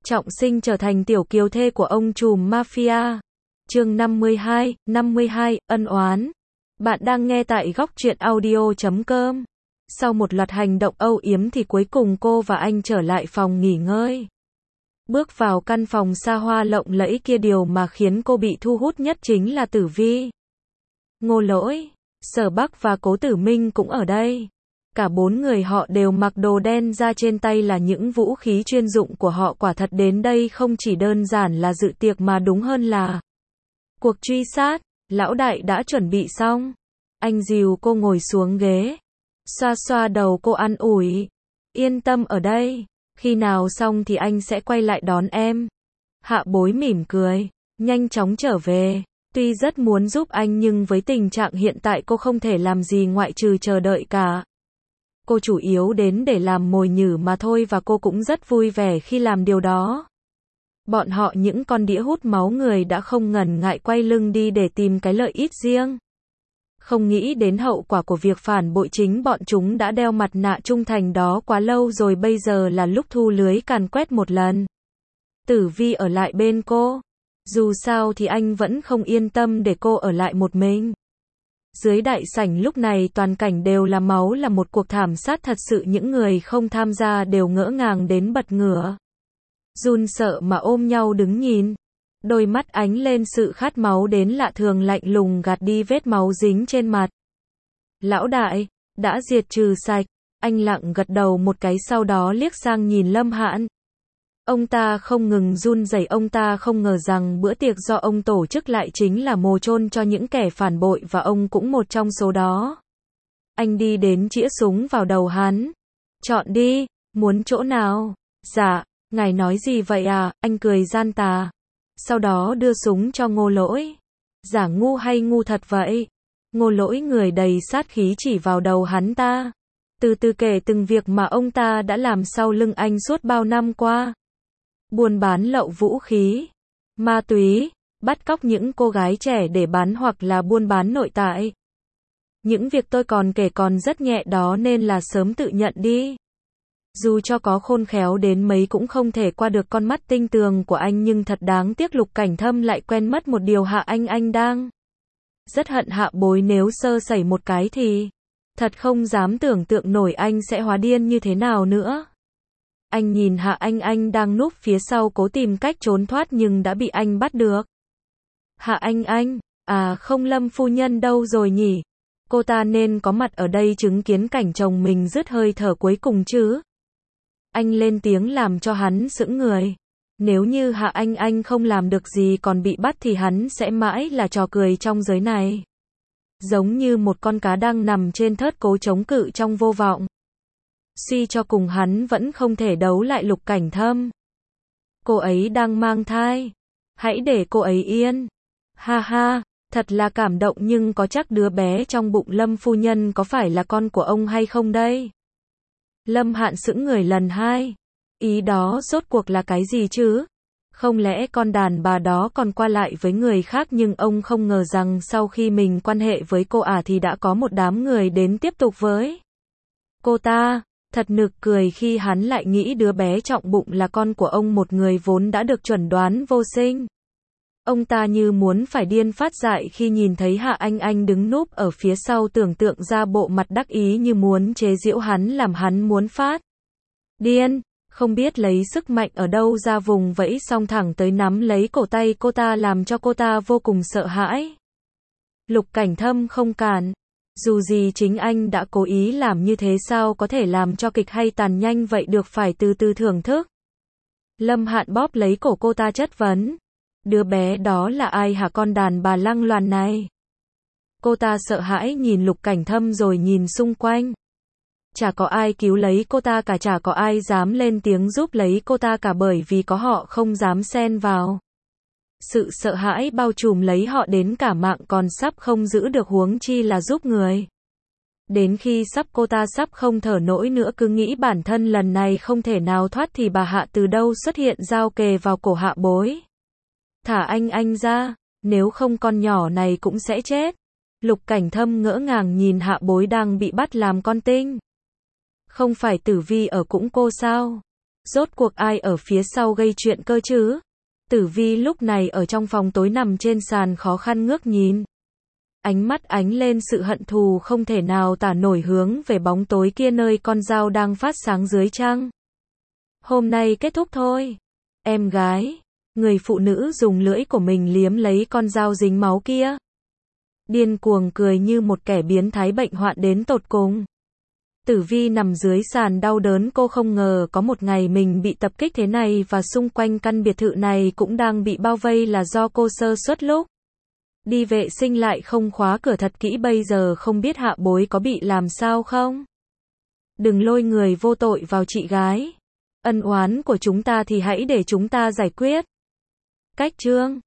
trọng sinh trở thành tiểu kiều thê của ông trùm mafia. Chương 52, ân oán. Bạn đang nghe tại góc truyện audio.com. Sau một loạt hành động âu yếm thì cuối cùng cô và anh trở lại phòng nghỉ ngơi. Bước vào căn phòng xa hoa lộng lẫy kia, điều mà khiến cô bị thu hút nhất chính là Tử Vi, Ngô Lỗi, Sở Bắc và Cố Tử Minh cũng ở đây. Cả bốn người họ đều mặc đồ đen, ra trên tay là những vũ khí chuyên dụng của họ. Quả thật đến đây không chỉ đơn giản là dự tiệc mà đúng hơn là cuộc truy sát. Lão đại đã chuẩn bị xong. Anh dìu cô ngồi xuống ghế, xoa xoa đầu cô an ủi. Yên tâm, ở đây. Khi nào xong thì anh sẽ quay lại đón em. Hạ Bối mỉm cười, nhanh chóng trở về. Tuy rất muốn giúp anh nhưng với tình trạng hiện tại cô không thể làm gì ngoại trừ chờ đợi cả. Cô chủ yếu đến để làm mồi nhử mà thôi, và cô cũng rất vui vẻ khi làm điều đó. Bọn họ, những con đĩa hút máu người, đã không ngần ngại quay lưng đi để tìm cái lợi ích riêng. Không nghĩ đến hậu quả của việc phản bội. Chính bọn chúng đã đeo mặt nạ trung thành đó quá lâu rồi, bây giờ là lúc thu lưới càn quét một lần. Tử Vi ở lại bên cô. Dù sao thì anh vẫn không yên tâm để cô ở lại một mình. Dưới đại sảnh lúc này toàn cảnh đều là máu, là một cuộc thảm sát thật sự. Những người không tham gia đều ngỡ ngàng đến bật ngửa, run sợ mà ôm nhau đứng nhìn. Đôi mắt ánh lên sự khát máu đến lạ thường, lạnh lùng gạt đi vết máu dính trên mặt. Lão đại, đã diệt trừ sạch. Anh lặng gật đầu một cái, sau đó liếc sang nhìn Lâm Hãn. Ông ta không ngừng run rẩy. Ông ta không ngờ rằng bữa tiệc do ông tổ chức lại chính là mồ chôn cho những kẻ phản bội, và ông cũng một trong số đó. Anh đi đến chĩa súng vào đầu hắn. Chọn đi, muốn chỗ nào? Dạ, ngài nói gì vậy à? Anh cười gian tà. Sau đó đưa súng cho Ngô Lỗi. Giả ngu hay ngu thật vậy? Ngô Lỗi người đầy sát khí chỉ vào đầu hắn ta. Từ từ kể từng việc mà ông ta đã làm sau lưng anh suốt bao năm qua. Buôn bán lậu vũ khí, ma túy, bắt cóc những cô gái trẻ để bán, hoặc là buôn bán nội tạng. Những việc tôi còn kể còn rất nhẹ đó, nên là sớm tự nhận đi. Dù cho có khôn khéo đến mấy cũng không thể qua được con mắt tinh tường của anh, nhưng thật đáng tiếc Lục Cảnh Thâm lại quên mất một điều. Anh đang rất hận Hạ Bối, nếu sơ sẩy một cái thì thật không dám tưởng tượng nổi anh sẽ hóa điên như thế nào nữa. Anh nhìn Hạ Anh đang núp phía sau cố tìm cách trốn thoát nhưng đã bị anh bắt được. Hạ Anh, à không, Lâm phu nhân đâu rồi nhỉ? Cô ta nên có mặt ở đây chứng kiến cảnh chồng mình dứt hơi thở cuối cùng chứ. Anh lên tiếng làm cho hắn sững người. Nếu như Hạ Anh không làm được gì còn bị bắt thì hắn sẽ mãi là trò cười trong giới này. Giống như một con cá đang nằm trên thớt cố chống cự trong vô vọng. Suy cho cùng hắn vẫn không thể đấu lại Lục Cảnh Thâm. Cô ấy đang mang thai. Hãy để cô ấy yên. Ha ha, thật là cảm động, nhưng có chắc đứa bé trong bụng Lâm phu nhân có phải là con của ông hay không đây? Lâm Hãn sững người lần hai. Ý đó rốt cuộc là cái gì chứ? Không lẽ con đàn bà đó còn qua lại với người khác? Nhưng ông không ngờ rằng sau khi mình quan hệ với cô thì đã có một đám người đến tiếp tục với cô ta. Thật nực cười khi hắn lại nghĩ đứa bé trọng bụng là con của ông, một người vốn đã được chuẩn đoán vô sinh. Ông ta như muốn phải điên phát dại khi nhìn thấy Hạ Anh đứng núp ở phía sau, tưởng tượng ra bộ mặt đắc ý như muốn chế giễu hắn, làm hắn muốn phát điên. Không biết lấy sức mạnh ở đâu ra, vùng vẫy xong thẳng tới nắm lấy cổ tay cô ta, làm cho cô ta vô cùng sợ hãi. Lục Cảnh Thâm không cản. Dù gì chính anh đã cố ý làm như thế, sao có thể làm cho kịch hay tàn nhanh vậy được, phải từ từ thưởng thức. Lâm Hãn bóp lấy cổ cô ta chất vấn. Đứa bé đó là ai hả, con đàn bà lăng loàn này? Cô ta sợ hãi nhìn Lục Cảnh Thâm rồi nhìn xung quanh. Chả có ai cứu lấy cô ta cả, chả có ai dám lên tiếng giúp lấy cô ta cả, bởi vì có họ không dám xen vào. Sự sợ hãi bao trùm lấy họ đến cả mạng còn sắp không giữ được, huống chi là giúp người. Đến khi cô ta sắp không thở nổi nữa, cứ nghĩ bản thân lần này không thể nào thoát, thì bà Hạ từ đâu xuất hiện, dao kề vào cổ Hạ Bối. Thả anh ra, nếu không con nhỏ này cũng sẽ chết. Lục Cảnh Thâm ngỡ ngàng nhìn Hạ Bối đang bị bắt làm con tin. Không phải Tử Vi ở cũng cô sao? Rốt cuộc ai ở phía sau gây chuyện cơ chứ? Tử Vi lúc này ở trong phòng tối nằm trên sàn khó khăn ngước nhìn. Ánh mắt ánh lên sự hận thù không thể nào tả nổi hướng về bóng tối kia nơi con dao đang phát sáng dưới trăng. Hôm nay kết thúc thôi. Em gái. Người phụ nữ dùng lưỡi của mình liếm lấy con dao dính máu kia. Điên cuồng cười như một kẻ biến thái bệnh hoạn đến tột cùng. Tử Vi nằm dưới sàn đau đớn, cô không ngờ có một ngày mình bị tập kích thế này và xung quanh căn biệt thự này cũng đang bị bao vây là do cô sơ suất lúc đi vệ sinh lại không khóa cửa thật kỹ, bây giờ không biết hạ bối có bị làm sao không? Đừng lôi người vô tội vào chị gái. Ân oán của chúng ta thì hãy để chúng ta giải quyết. Cách chương